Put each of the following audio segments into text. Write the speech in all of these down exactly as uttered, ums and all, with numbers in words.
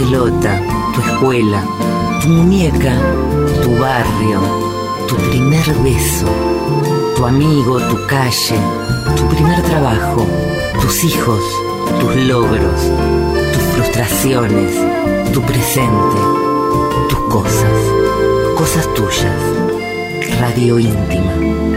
pelota, tu escuela, tu muñeca, tu barrio, tu primer beso, tu amigo, tu calle, tu primer trabajo, tus hijos, tus logros, tus frustraciones, tu presente, tus cosas, cosas tuyas. Radio íntima.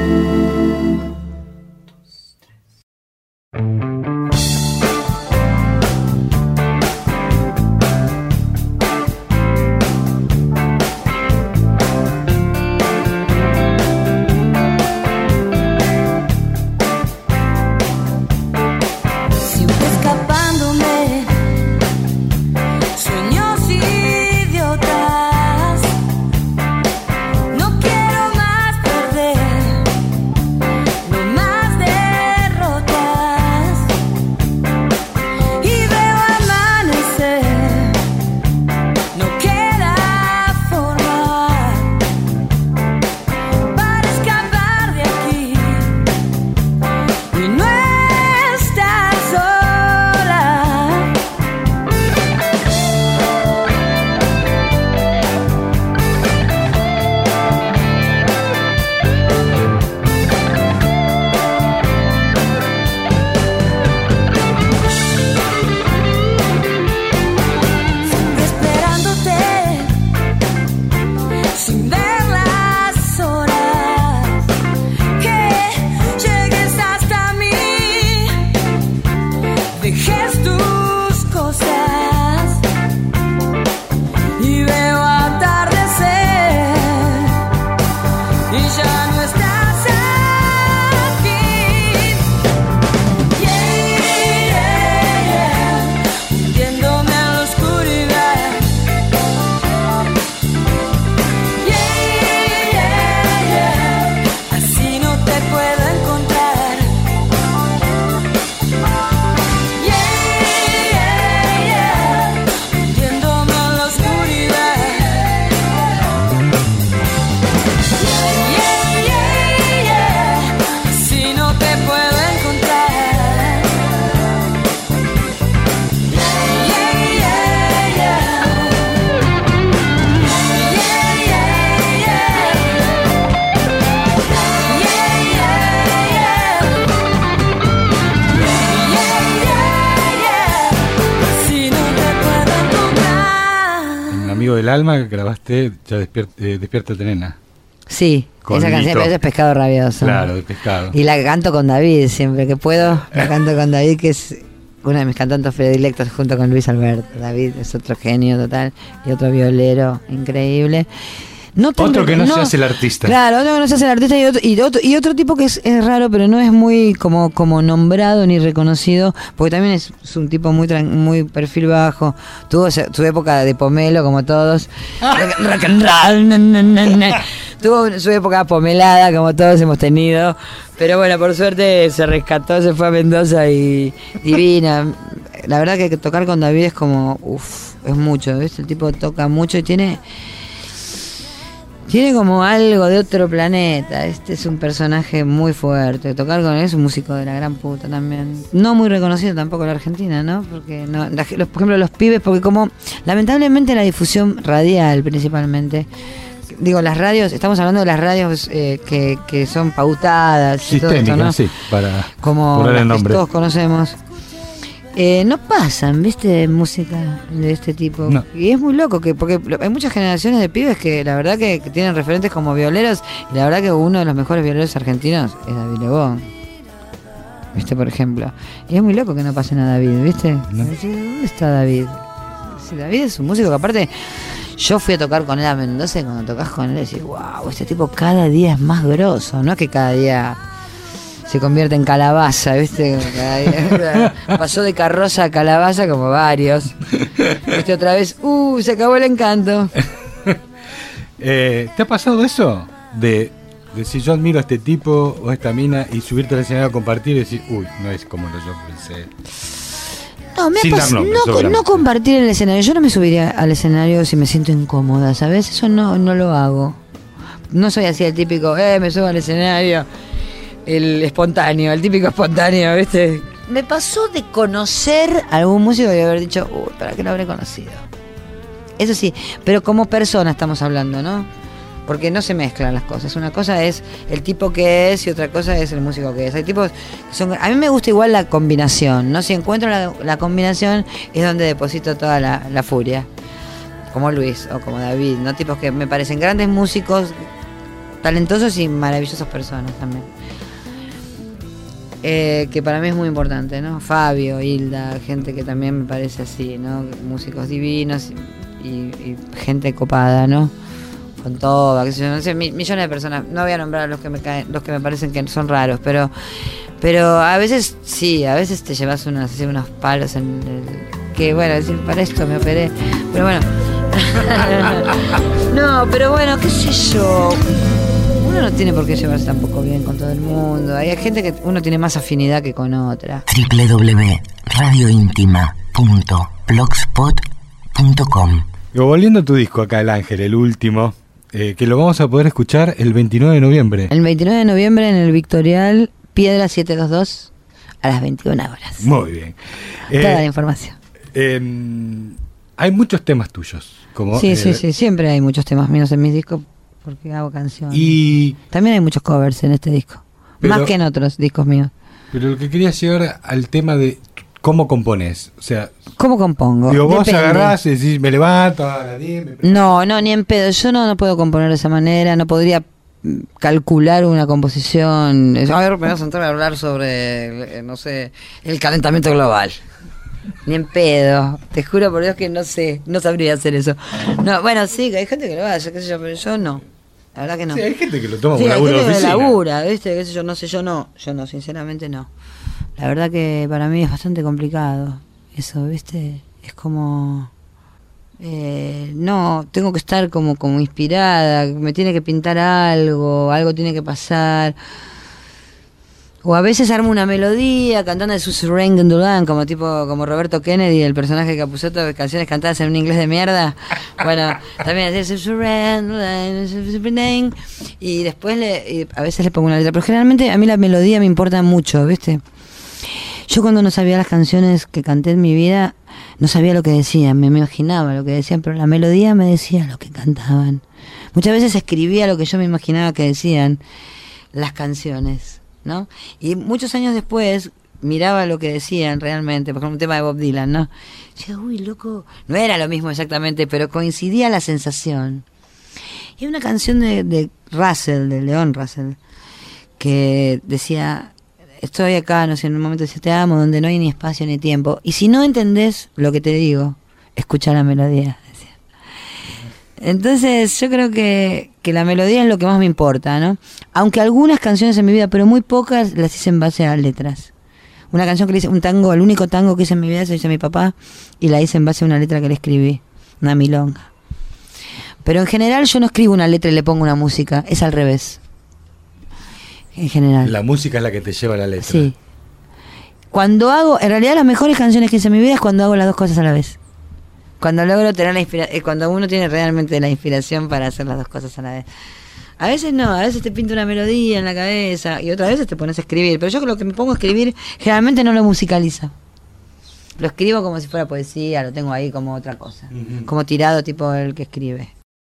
Del alma que grabaste ya despier- eh, Despiértate Nena. Sí, con esa canción Lito. es Pescado Rabioso. Claro, de Pescado. Y la canto con David siempre que puedo. La canto con David, que es uno de mis cantantes predilectos, junto con Luis Alberto. David es otro genio total y otro violero increíble. No tan, otro que no, no se hace el artista. Claro, otro que no se hace el artista y otro, y otro, y otro tipo que es, es raro, pero no es muy como, como nombrado ni reconocido, porque también es, es un tipo muy tran- muy perfil bajo. Tuvo su, su época de pomelo, como todos. Rock, rock and roll, na, na, na, na. Tuvo su época pomelada, como todos hemos tenido. Pero bueno, por suerte se rescató, se fue a Mendoza y divina. La verdad que tocar con David es como, uff, es mucho, ¿viste? El tipo toca mucho y tiene... Tiene como algo de otro planeta. Este es un personaje muy fuerte. Tocar con él es un músico de la gran puta también. No muy reconocido tampoco en la Argentina, ¿no? Porque, no, la, los, por ejemplo, los pibes, porque como lamentablemente la difusión radial principalmente, digo, las radios, estamos hablando de las radios eh, que, que son pautadas y todo esto, ¿no? Sí, para como poner el las que nombre. todos conocemos. Eh, no pasan, ¿viste? Música de este tipo. No. Y es muy loco, que porque hay muchas generaciones de pibes que la verdad que, que tienen referentes como violeros. Y la verdad que uno de los mejores violeros argentinos es David Lebón, ¿viste? Por ejemplo. Y es muy loco que no pasen a David, ¿viste? No. ¿Dónde está David? Si David es un músico que aparte... Yo fui a tocar con él a Mendoza y cuando tocas con él decís, wow, este tipo cada día es más grosso. No es que cada día... se convierte en calabaza, ¿viste? Pasó de carroza a calabaza como varios. ¿Viste? Otra vez, ¡uh! Se acabó el encanto. eh, ¿Te ha pasado eso? De decir, yo admiro a este tipo o a esta mina y subirte al escenario a compartir y decir, uy, no es como lo yo pensé. No, me ha Sin dar pas- nombres, no, obviamente. no compartir el escenario. Yo no me subiría al escenario si me siento incómoda, ¿sabes? Eso no, no lo hago. No soy así el típico, eh, me subo al escenario. El espontáneo, el típico espontáneo, ¿viste? Me pasó de conocer a algún músico y haber dicho, uy, ¿para qué lo habré conocido? eso sí, pero como persona estamos hablando, ¿no? Porque no se mezclan las cosas. Una cosa es el tipo que es y otra cosa es el músico que es. Hay tipos que son... A mí me gusta igual la combinación, ¿no? Si encuentro la, la combinación es donde deposito toda la, la furia. Como Luis o como David, ¿no? Tipos que me parecen grandes músicos, talentosos y maravillosas personas también. Eh, que para mí es muy importante, ¿no? Fabio, Hilda, gente que también me parece así, ¿no? Músicos divinos y, y, y gente copada, ¿no? Con todo, qué sé yo, no sé, millones de personas. No voy a nombrar los que me caen, los que me parecen que son raros, pero pero a veces sí, a veces te llevas unos, así, unos palos en el, que bueno, decir, para esto me operé, pero bueno. No, pero bueno, qué sé yo. Uno no tiene por qué llevarse tampoco bien con todo el mundo. Hay gente que uno tiene más afinidad que con otra. doble u doble u doble u punto radio íntima punto blogspot punto com. Volviendo a tu disco acá, El Ángel, el último, eh, que lo vamos a poder escuchar el veintinueve de noviembre. El veintinueve de noviembre en el Victorial, Piedra setecientos veintidós, a las veintiuna horas. Muy bien. Toda Eh, la información. Eh, hay muchos temas tuyos. Como, Sí, eh, sí, sí, siempre hay muchos temas míos en mis discos porque hago canciones. Y, También hay muchos covers en este disco, pero, más que en otros discos míos. Pero lo que quería llegar al tema de cómo compones. O sea, ¿cómo compongo? digo, vos Depende. agarrás y decís, me levanto a las diez. Me... No, no, ni en pedo. Yo no, no puedo componer de esa manera, no podría mm, calcular una composición. A ver, me vas a entrar a hablar sobre, eh, no sé, el calentamiento global. Ni en pedo, te juro por Dios que no sé, no sabría hacer eso. No, bueno, sí, hay gente que lo hace, qué sé yo, pero yo no. La verdad que no. Sí, hay gente que lo toma Sí, como hay laburo de gente que oficina. labura, ¿viste? Qué sé yo, no sé, yo no, yo no, sinceramente no. La verdad que para mí es bastante complicado eso, ¿viste? Es como... Eh, no, tengo que estar como, como inspirada, me tiene que pintar algo, algo tiene que pasar. O a veces armo una melodía cantando de su Surrender Duran, como tipo como Roberto Kennedy, el personaje de Capusotto, de canciones cantadas en un inglés de mierda. Bueno, también hacer Surrender Duran, y después le, y a veces le pongo una letra, pero generalmente a mí la melodía me importa mucho, ¿viste? Yo cuando no sabía las canciones que canté en mi vida, no sabía lo que decían, me imaginaba lo que decían, pero la melodía me decía lo que cantaban. Muchas veces escribía lo que yo me imaginaba que decían las canciones, ¿no? Y muchos años después miraba lo que decían realmente, por ejemplo un tema de Bob Dylan, ¿no? Y decía, uy, loco, no era lo mismo exactamente, pero coincidía la sensación. Y hay una canción de, de Russell, de Leon Russell, que decía, estoy acá, no sé, en un momento decía, te amo, donde no hay ni espacio ni tiempo. Y si no entendés lo que te digo, escucha la melodía, decía. Entonces yo creo que, que la melodía es lo que más me importa, ¿no? Aunque algunas canciones en mi vida, pero muy pocas, las hice en base a letras. Una canción que le hice, un tango, el único tango que hice en mi vida se lo hizo a mi papá y la hice en base a una letra que le escribí, una milonga. Pero en general yo no escribo una letra y le pongo una música, es al revés. En general. La música es la que te lleva a la letra. Sí. Cuando hago, en realidad las mejores canciones que hice en mi vida es cuando hago las dos cosas a la vez. Cuando logro tener la inspiración, cuando uno tiene realmente la inspiración para hacer las dos cosas a la vez. A veces no, a veces te pinta una melodía en la cabeza y otras veces te pones a escribir. Pero yo lo que me pongo a escribir generalmente no lo musicalizo. Lo escribo como si fuera poesía, lo tengo ahí como otra cosa. Uh-huh. Como tirado tipo el que escribe.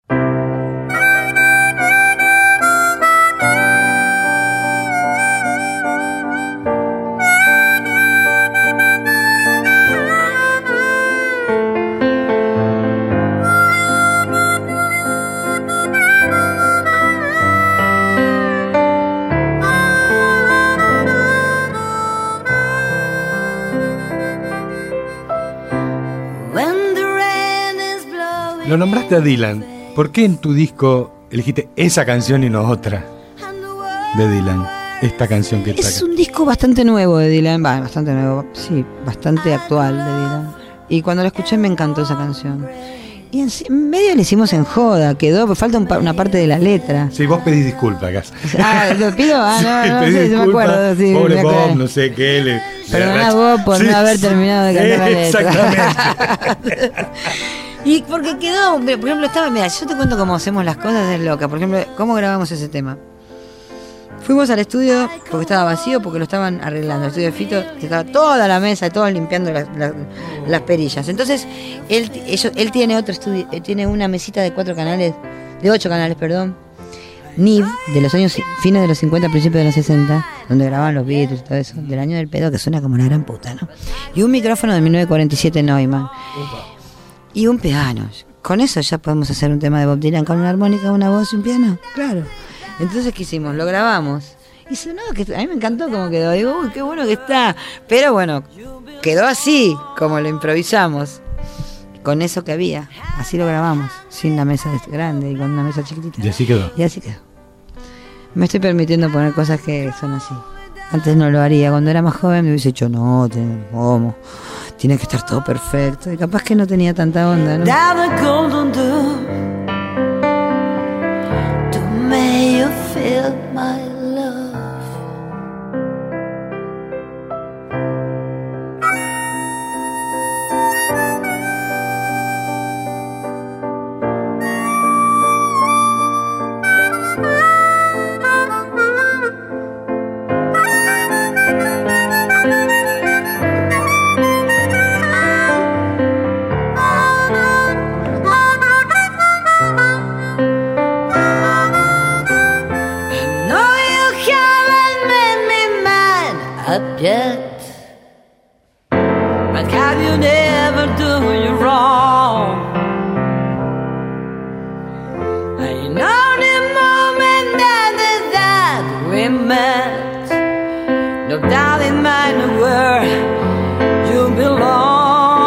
Lo nombraste a Dylan. ¿Por qué en tu disco elegiste esa canción y no otra de Dylan? Esta canción que está Es acá. un disco bastante nuevo de Dylan, bah, bastante nuevo, sí, bastante actual de Dylan. Y cuando lo escuché me encantó esa canción. Y en, en medio le hicimos en joda, quedó, falta un, una parte de la letra. Sí, vos pedís disculpas acá. Ah, ¿lo pido? Ah, no, sí, no, pedí sí, disculpa, me acuerdo. Sí, pobre me acuerdo. Bob, no sé qué. Le, Perdona le vos por sí, no haber sí, terminado de cantar la letra. Exactamente. Y porque quedó, por ejemplo, estaba, mira, yo te cuento cómo hacemos las cosas, es loca. Por ejemplo, ¿cómo grabamos ese tema? Fuimos al estudio porque estaba vacío, porque lo estaban arreglando. El estudio de Fito, estaba toda la mesa, todos limpiando las, las, las perillas. Entonces, él, ellos, él tiene otro estudio, él tiene una mesita de cuatro canales, de ocho canales, perdón, N I V, de los años fines de los cincuenta, principios de los sesenta, donde grababan los Beatles y todo eso, del año del pedo, que suena como una gran puta, ¿no? Y un micrófono de mil novecientos cuarenta y siete Neumann. Y un piano. Con eso ya podemos hacer un tema de Bob Dylan con una armónica, una voz y un piano. Claro. Entonces, ¿qué hicimos? Lo grabamos. Y sonó, que a mí me encantó cómo quedó. Digo, uy, qué bueno que está. Pero bueno, quedó así, como lo improvisamos. Con eso que había. Así lo grabamos. Sin la mesa grande y con una mesa chiquitita. Y así quedó. Y así quedó. Me estoy permitiendo poner cosas que son así. Antes no lo haría. Cuando era más joven me hubiese dicho, no, ¿cómo? Tiene que estar todo perfecto. Y capaz que no tenía tanta onda, ¿no? May you feel my love. Yet, but can you never do you wrong? I know the moment that that we met, no doubt in mind where you belong.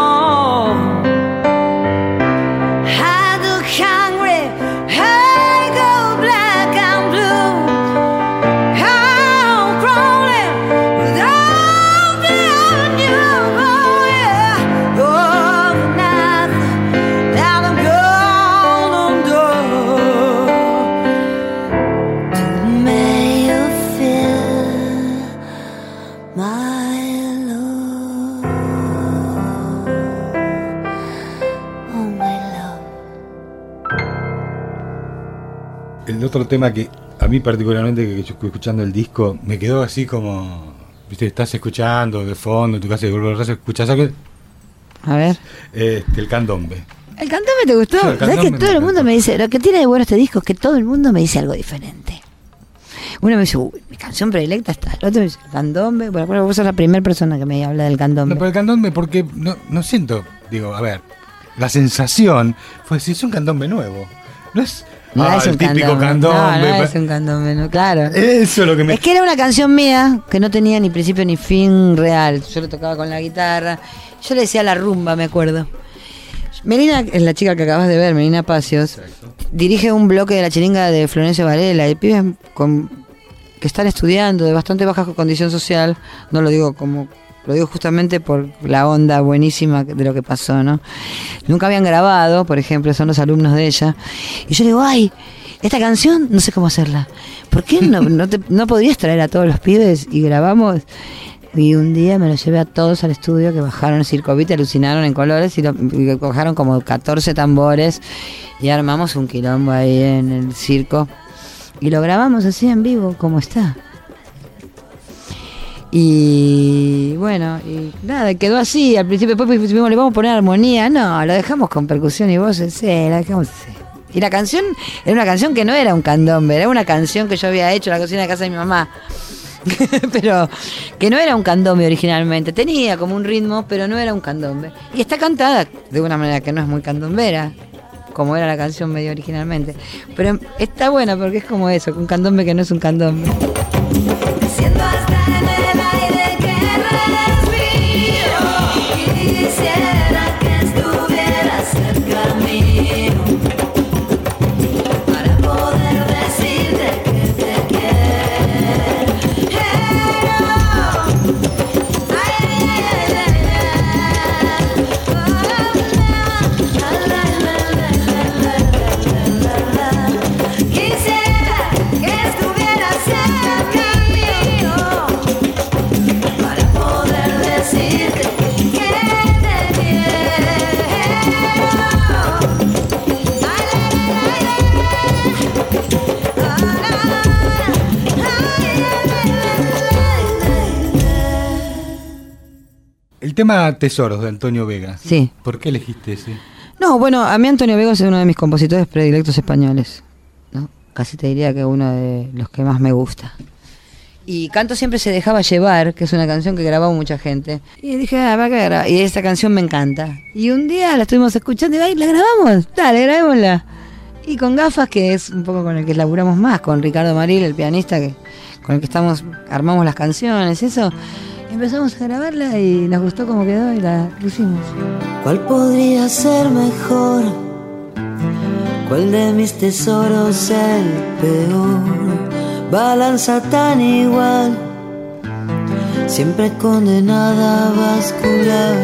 I look hungry, I go black and blue. I'm crawling without the you, oh yeah. Oh, nothing that I'm gonna do to make you feel my love, oh my love. El otro tema que a mí particularmente, que yo estoy escuchando el disco, me quedó así como, viste, estás escuchando de fondo en tu casa y volvés a escuchar, ¿sabes? A ver. Este, el candombe. ¿El candombe te gustó? Sí, el ¿Sabes que candombe todo me el mundo encantó. me dice, lo que tiene de bueno este disco es que todo el mundo me dice algo diferente? Uno me dice, uy, mi canción predilecta está. El otro me dice, candombe. Bueno, bueno, vos sos la primera persona que me habla del candombe. No, pero el candombe, porque no, no siento, digo, a ver, la sensación fue decir, es un candombe nuevo. No es, No ah, es el un típico candombe. No, no es un candombe, no, claro. Eso es lo que me... Es que era una canción mía que no tenía ni principio ni fin real. Yo lo tocaba con la guitarra. Yo le decía la rumba, me acuerdo. Melina, es la chica que acabas de ver, Melina Pacios, dirige un bloque de la chiringa de Florencio Varela. De pibes con, que están estudiando de bastante baja condición social. No lo digo como... Lo digo justamente por la onda buenísima de lo que pasó, ¿no? Nunca habían grabado, por ejemplo, son los alumnos de ella. Y yo digo, ay, esta canción no sé cómo hacerla. ¿Por qué no, no, te, no podrías traer a todos los pibes y grabamos? Y un día me los llevé a todos al estudio, que bajaron el circovite, alucinaron en colores y, lo, y bajaron como catorce tambores y armamos un quilombo ahí en el circo. Y lo grabamos así en vivo, como está. Y bueno, y nada, quedó así. Al principio después dijimos, le vamos a poner armonía. No, lo dejamos con percusión y voces. Sí, la dejamos así. Y la canción era una canción que no era un candombe, era una canción que yo había hecho en la cocina de casa de mi mamá. Pero que no era un candombe originalmente. Tenía como un ritmo, pero no era un candombe. Y está cantada de una manera que no es muy candombera, como era la canción medio originalmente. Pero está buena porque es como eso, un candombe que no es un candombe. Siento hasta en el aire que respiro y quisiera que estuvieras cerca mío para poder decirte que te quiero. Ay, ay, ay, ay. Quisiera que estuvieras cerca mío para poder tema Tesoros de Antonio Vega. Sí. ¿Por qué elegiste ese? No, bueno, a mí Antonio Vega es uno de mis compositores predilectos españoles, ¿no? Casi te diría que uno de los que más me gusta. Y Canto siempre se dejaba llevar, que es una canción que grababa mucha gente. Y dije, ah, ¿para qué grabar? Y esta canción me encanta. Y un día la estuvimos escuchando y ay, ¿la grabamos? Dale, grabémosla. Y con Gafas, que es un poco con el que laburamos más, con Ricardo Maril, el pianista, que con el que estamos armamos las canciones, eso. Empezamos a grabarla y nos gustó cómo quedó y la pusimos. ¿Cuál podría ser mejor? ¿Cuál de mis tesoros el peor? Balanza tan igual, siempre condenada a bascular.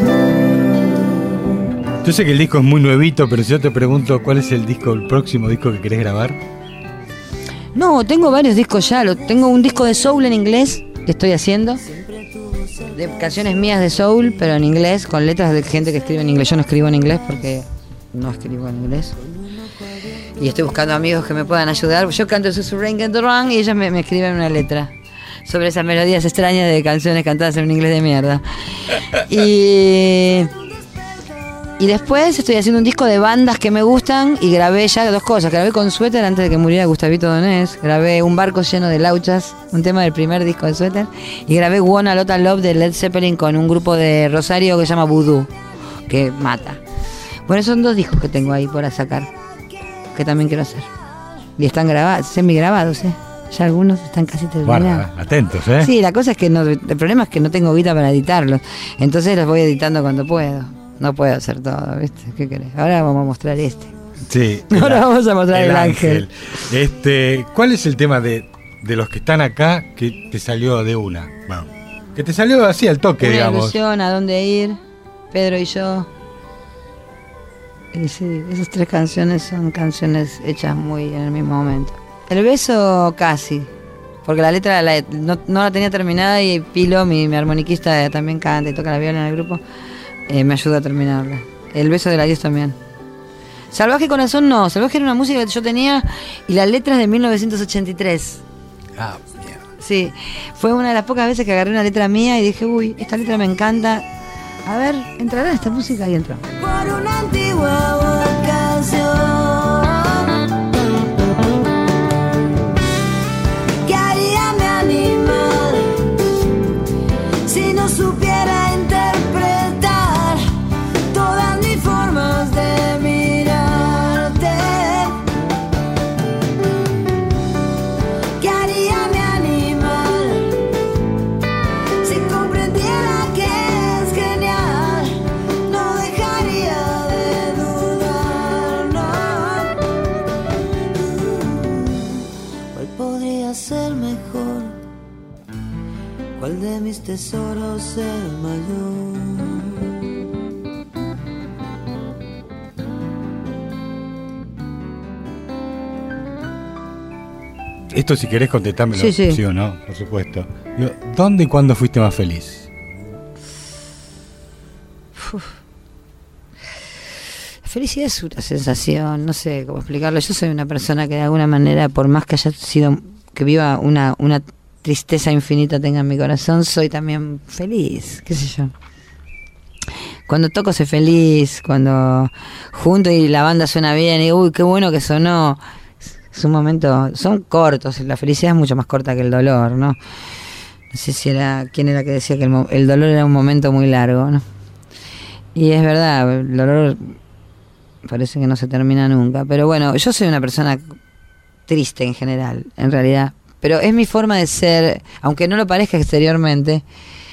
Yo sé que el disco es muy nuevito, pero si yo te pregunto cuál es el disco, el próximo disco que querés grabar. No, tengo varios discos ya. Lo, tengo un disco de soul en inglés que estoy haciendo, de canciones mías de soul, pero en inglés, con letras de gente que escribe en inglés. Yo no escribo en inglés porque no escribo en inglés. Y estoy buscando amigos que me puedan ayudar. Yo canto Susurring and the Run y ellos me, me escriben una letra sobre esas melodías extrañas de canciones cantadas en un inglés de mierda. Y... Y después estoy haciendo un disco de bandas que me gustan y grabé ya dos cosas. Grabé con Suéter antes de que muriera Gustavito Donés. Grabé Un barco lleno de lauchas, un tema del primer disco de Suéter. Y grabé One a Lot of Love de Led Zeppelin con un grupo de Rosario que se llama Voodoo, que mata. Bueno, son dos discos que tengo ahí por sacar, que también quiero hacer. Y están grabados, semi-grabados, ¿eh? Ya algunos están casi terminados. Bueno, atentos, ¿eh? Sí, la cosa es que no, el problema es que no tengo guita para editarlos. Entonces los voy editando cuando puedo. No puedo hacer todo, ¿viste? ¿Qué querés? Ahora vamos a mostrar este. Sí. Ahora vamos a mostrar el, el ángel. ángel. Este, ¿cuál es el tema de, de los que están acá que te salió de una? Bueno, que te salió así al toque, Una digamos. ilusión, a dónde ir, Pedro y yo. Y sí, esas tres canciones son canciones hechas muy en el mismo momento. El beso casi, porque la letra la, no, no la tenía terminada y Pilo, mi, mi armoniquista, también canta y toca la viola en el grupo. Eh, me ayuda a terminarla. El beso del adiós también. Salvaje Corazón no, Salvaje era una música que yo tenía y las letras de mil novecientos ochenta y tres. Ah, mierda. Sí, fue una de las pocas veces que agarré una letra mía y dije, uy, esta letra me encanta. A ver, ¿entrará esta música? Y entró. Por una antigua vocación. ¿Qué haría mi animal si no supiera interpretar todas mis formas de mirarte? ¿Qué haría mi animal si comprendiera que es genial? No dejaría de dudar, no. ¿Cuál podría ser mejor? ¿Cuál de mis tesoros el mayor? Esto si querés contestármelo, Sí, sí. sí o no, por supuesto. Digo, ¿dónde y cuándo fuiste más feliz? La felicidad es una sensación, no sé cómo explicarlo. Yo soy una persona que de alguna manera, por más que haya sido, que viva una, una tristeza infinita tenga en mi corazón, soy también feliz, qué sé yo. Cuando toco soy feliz, cuando junto y la banda suena bien y uy, qué bueno que sonó. Es un momento, son cortos, la felicidad es mucho más corta que el dolor, ¿no? No sé si era, quién era que decía que el, mo- el dolor era un momento muy largo, ¿no? Y es verdad, el dolor parece que no se termina nunca. Pero bueno, yo soy una persona triste en general, en realidad. Pero es mi forma de ser, aunque no lo parezca exteriormente.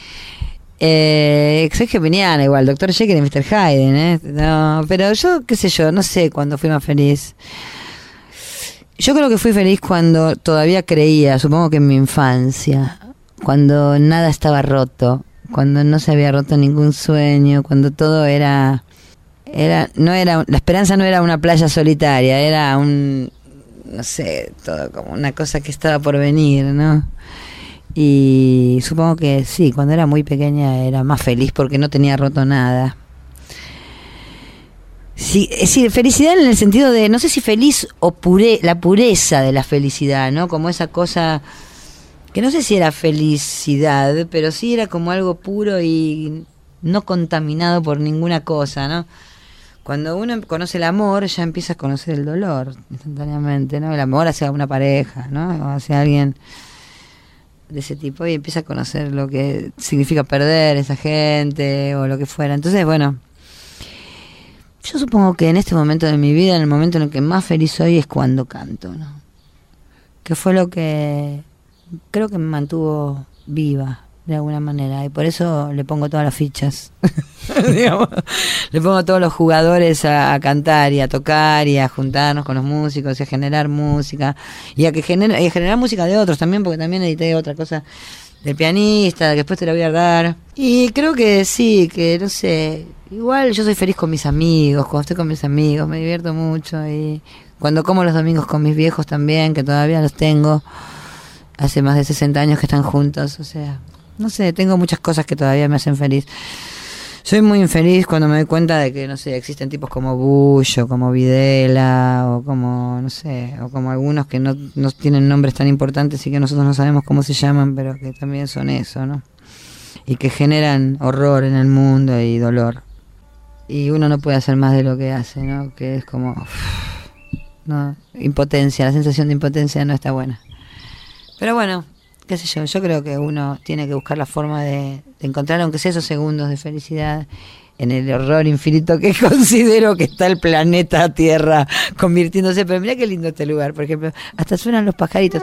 Eh, soy geminiana igual, doctor Jekyll y mister Hyde, ¿eh? No, pero yo, qué sé yo, no sé cuándo fui más feliz. Yo creo que fui feliz cuando todavía creía, supongo que en mi infancia, cuando nada estaba roto, cuando no se había roto ningún sueño, cuando todo era, era, no era, la esperanza no era una playa solitaria, era un, no sé, todo como una cosa que estaba por venir, ¿no? Y supongo que sí, cuando era muy pequeña era más feliz porque no tenía roto nada. Sí, es decir, felicidad en el sentido de, no sé si feliz o pure, la pureza de la felicidad, ¿no? Como esa cosa, que no sé si era felicidad, pero sí era como algo puro y no contaminado por ninguna cosa, ¿no? Cuando uno conoce el amor, ya empieza a conocer el dolor instantáneamente, ¿no? El amor hacia una pareja, ¿no? O hacia alguien de ese tipo, y empieza a conocer lo que significa perder esa gente o lo que fuera. Entonces, bueno, yo supongo que en este momento de mi vida, en el momento en el que más feliz soy, es cuando canto, ¿no? Que fue lo que creo que me mantuvo viva de alguna manera, y por eso le pongo todas las fichas. Digamos, le pongo a todos los jugadores a, a cantar y a tocar y a juntarnos con los músicos y a generar música y a que genera, y a generar música de otros también, porque también edité otra cosa del pianista que después te la voy a dar. Y creo que sí, que no sé, igual yo soy feliz con mis amigos, cuando estoy con mis amigos me divierto mucho, y cuando como los domingos con mis viejos también, que todavía los tengo, hace más de sesenta años que están juntos, o sea, no sé, tengo muchas cosas que todavía me hacen feliz. Soy muy infeliz cuando me doy cuenta de que, no sé, existen tipos como Bush o como Videla o como, no sé, o como algunos que no, no tienen nombres tan importantes y que nosotros no sabemos cómo se llaman, pero que también son eso, ¿no? Y que generan horror en el mundo y dolor. Y uno no puede hacer más de lo que hace, ¿no? Que es como, no, impotencia, la sensación de impotencia no está buena. Pero bueno, qué sé yo, yo creo que uno tiene que buscar la forma de, de encontrar, aunque sea esos segundos de felicidad, en el horror infinito que considero que está el planeta Tierra convirtiéndose. Pero mira qué lindo este lugar, por ejemplo, hasta suenan los pajaritos.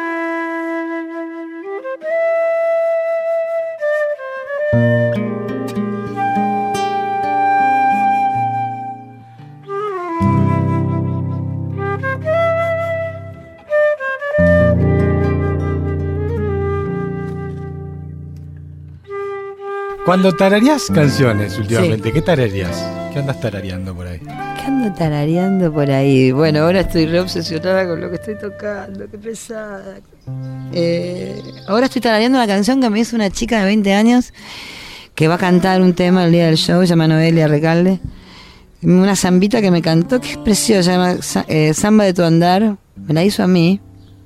Cuando tarareás canciones últimamente, Sí. ¿qué tarareás? ¿Qué andas tarareando por ahí? ¿Qué ando tarareando por ahí? Bueno, ahora estoy re obsesionada con lo que estoy tocando, qué pesada. Eh, ahora estoy tarareando una canción que me hizo una chica de veinte años que va a cantar un tema el día del show, se llama Noelia Recalde. Una zambita que me cantó, que es preciosa, se llama Sa- eh, Samba de tu andar, me la hizo a mí.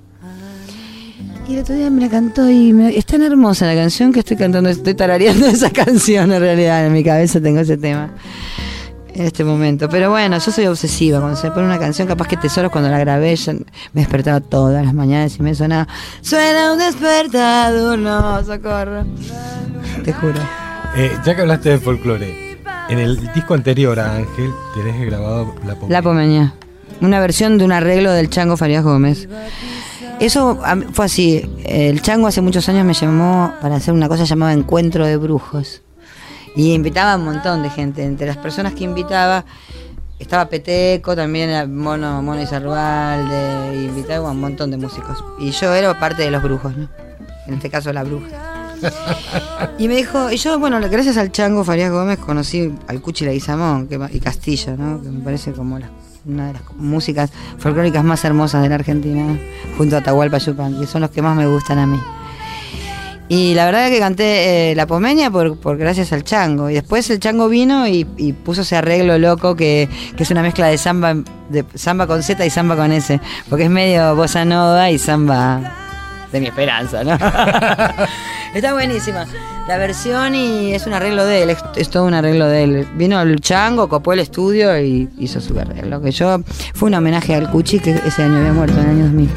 Y el otro día me la cantó y me, es tan hermosa la canción que estoy cantando, estoy tarareando esa canción en realidad, en mi cabeza tengo ese tema en este momento. Pero bueno, yo soy obsesiva, cuando se pone una canción, capaz que Tesoros, cuando la grabé, yo me despertaba todas las mañanas y me sonaba, suena un despertador, no, socorro. Te juro. Eh, ya que hablaste de folclore, en el disco anterior a Ángel tenés grabado La Pomeña. La Pomeña, una versión de un arreglo del Chango Farías Gómez. Eso a mí fue así. El Chango hace muchos años me llamó para hacer una cosa llamada Encuentro de Brujos. Y invitaba a un montón de gente. Entre las personas que invitaba estaba Peteco, también era Mono, Mono Izarbalde, y invitaba a un montón de músicos. Y yo era parte de los brujos, ¿no? En este caso la bruja. Y me dijo, y yo, bueno, gracias al Chango Farías Gómez conocí al Cuchi Leguizamón que, y Castillo, ¿no? Que me parece como la, una de las músicas folclóricas más hermosas de la Argentina, ¿no? Junto a Atahualpa Yupanqui, que son los que más me gustan a mí. Y la verdad es que canté eh, La Pomeña por, por gracias al Chango. Y después el Chango vino y, y puso ese arreglo loco que, que es una mezcla de samba, de samba con Z y samba con S, porque es medio bossa nova y samba de mi esperanza, ¿no? Está buenísima la versión y es un arreglo de él, es, es todo un arreglo de él. Vino el Chango, copó el estudio y hizo su arreglo. Que yo fue un homenaje al Cuchi, que ese año había muerto, en el año dos mil.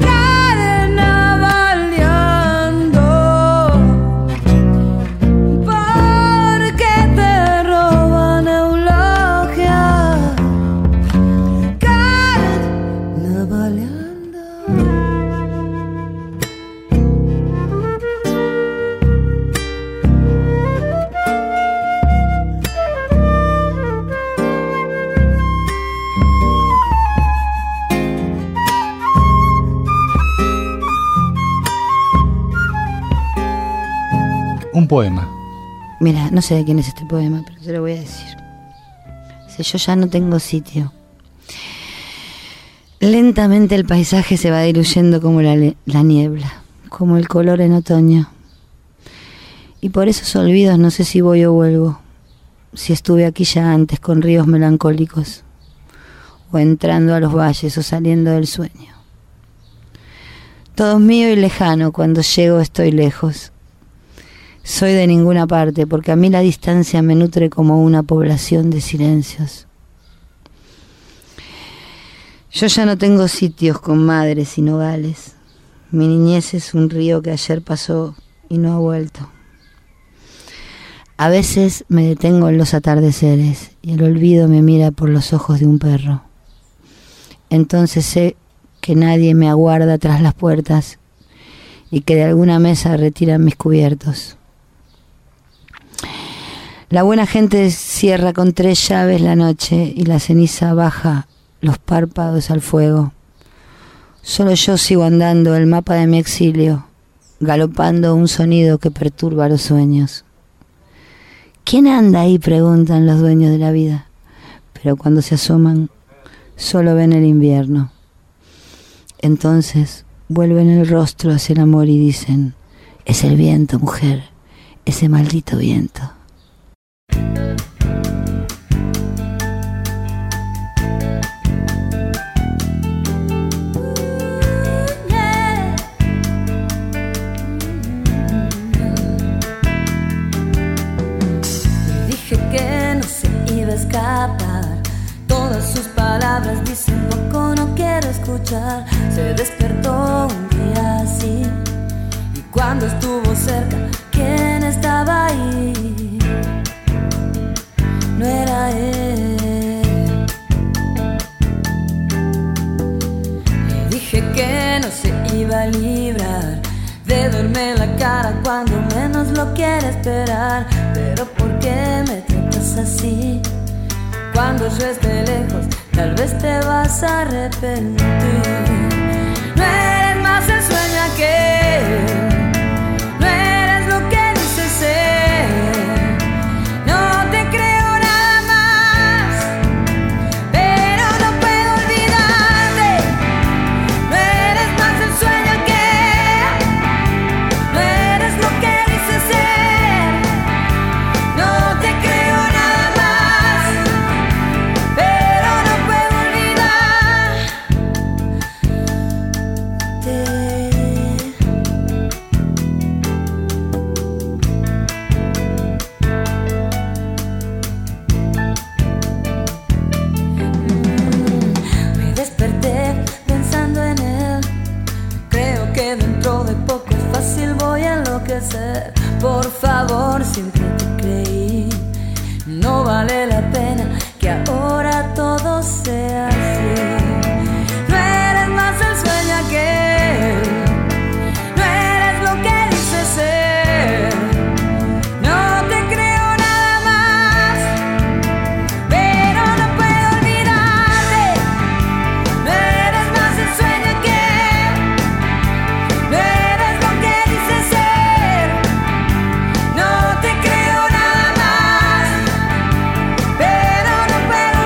Un poema. Mira, no sé de quién es este poema, pero te lo voy a decir. Dice, yo ya no tengo sitio. Lentamente el paisaje se va diluyendo como la, la niebla, como el color en otoño. Y por esos olvidos no sé si voy o vuelvo, si estuve aquí ya antes con ríos melancólicos, o entrando a los valles o saliendo del sueño. Todo es mío y lejano, cuando llego estoy lejos. soy de ninguna parte, porque a mí la distancia me nutre como una población de silencios. Yo ya no tengo sitios con madres y nogales. Mi niñez es un río que ayer pasó y no ha vuelto. A veces me detengo en los atardeceres y el olvido me mira por los ojos de un perro. Entonces sé que nadie me aguarda tras las puertas y que de alguna mesa retiran mis cubiertos. La buena gente cierra con tres llaves la noche y la ceniza baja los párpados al fuego. Solo yo sigo andando el mapa de mi exilio, galopando un sonido que perturba los sueños. ¿Quién anda ahí?, preguntan los dueños de la vida, pero cuando se asoman solo ven el invierno. Entonces vuelven el rostro hacia el amor y dicen: es el viento, mujer, ese maldito viento. Que no se iba a escapar, todas sus palabras dicen poco, no quiero escuchar. Se despertó un día así, y cuando estuvo cerca, ¿quién estaba ahí? No era él. Le dije que no se iba a librar de verme la cara cuando menos lo quiere esperar. Pero ¿por qué me tratas así? Cuando yo esté lejos, tal vez te vas a arrepentir. No eres más el sueño aquel, no eres lo que dices ser. No te creo nada más, pero no puedo olvidarte. No eres más el sueño aquel, no eres lo que dices ser. No te creo nada más, pero no puedo olvidarte. Me desperté pensando en él. Creo que dentro de poco es fácil, voy a enloquecer. Por favor, siempre te creí. No vale la pena que ahora todo sea así. No eres más el sueño aquel, no eres lo que dices ser. No te creo nada más, pero no puedo olvidarte. No eres más el sueño aquel, no eres lo que dices ser. No te creo nada más, pero no puedo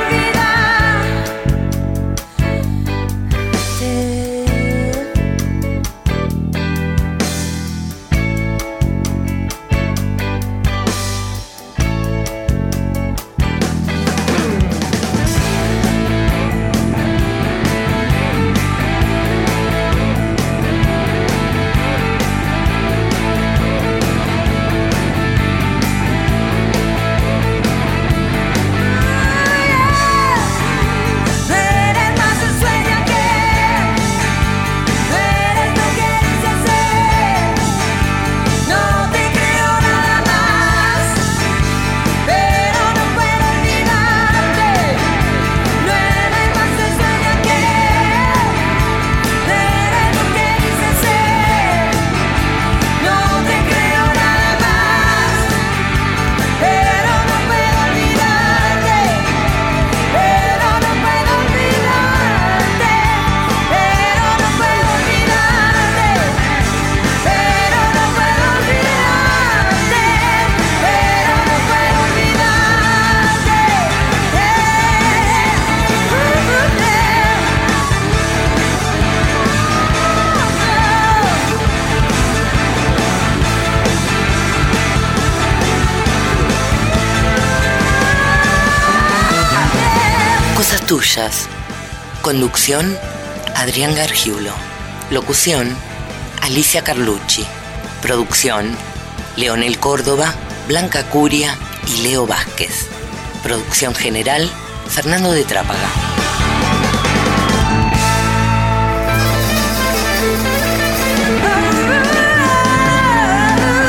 Cosas tuyas. Conducción, Adrián Gargiulo. Locución, Alicia Carlucci. Producción, Leonel Córdoba, Blanca Curia y Leo Vázquez. Producción general, Fernando de Trápaga.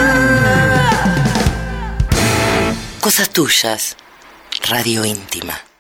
Cosas tuyas, Radio Íntima.